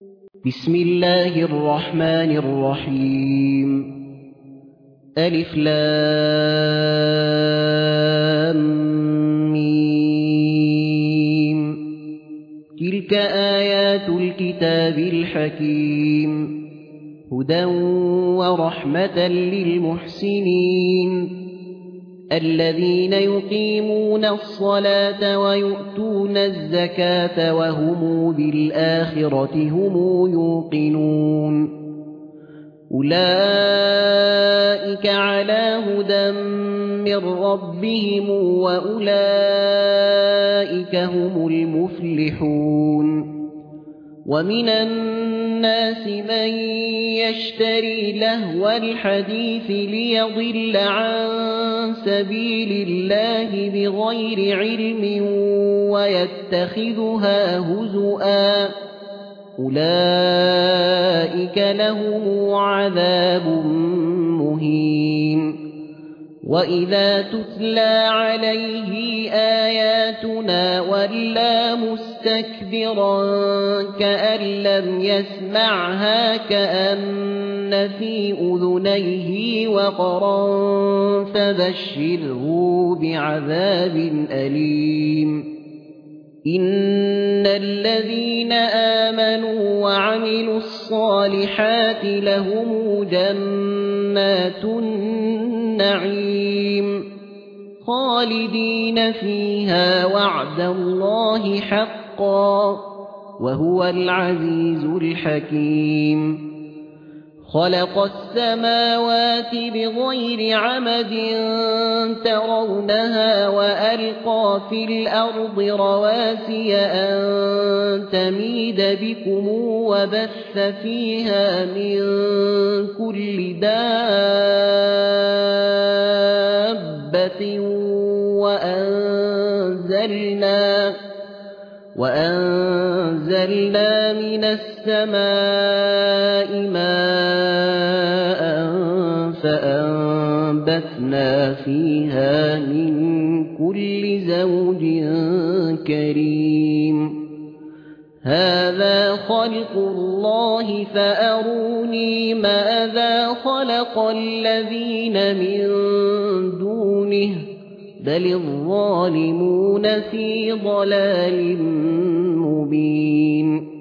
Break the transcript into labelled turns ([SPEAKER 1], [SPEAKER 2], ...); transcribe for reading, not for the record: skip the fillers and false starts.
[SPEAKER 1] بسم الله الرحمن الرحيم ألف لام ميم تلك آيات الكتاب الحكيم هدى ورحمة للمحسنين الذين يقيمون الصلاة ويؤتون الزكاة وهم بالآخرة هم يوقنون أولئك على هدى من ربهم وأولئك هم المفلحون ومن الناس من يشتري لهو الحديث ليضل عن سبيل الله بغير علم ويتخذها هزؤا أولئك لهم عذاب مهين وإذا تتلى عليه آياتنا ولى مستكبرا كأن لم يسمعها كأن في أذنيه وقرا فبشره بعذاب أليم إن الذين آمنوا وعملوا الصالحات لهم جنات النعيم خالدين فيها وعد الله حقا وهو العزيز الحكيم خلق السماوات بغير عمد ترونها وألقى في الأرض رواسي أن تميد بكم وبث فيها من كل دابة وأنزلنا من السماء ماء فأنبتنا فيها من كل زوج كريم هذا خلق الله فأروني ماذا خلق الذين من دونه بل الظالمون في ضلال مبين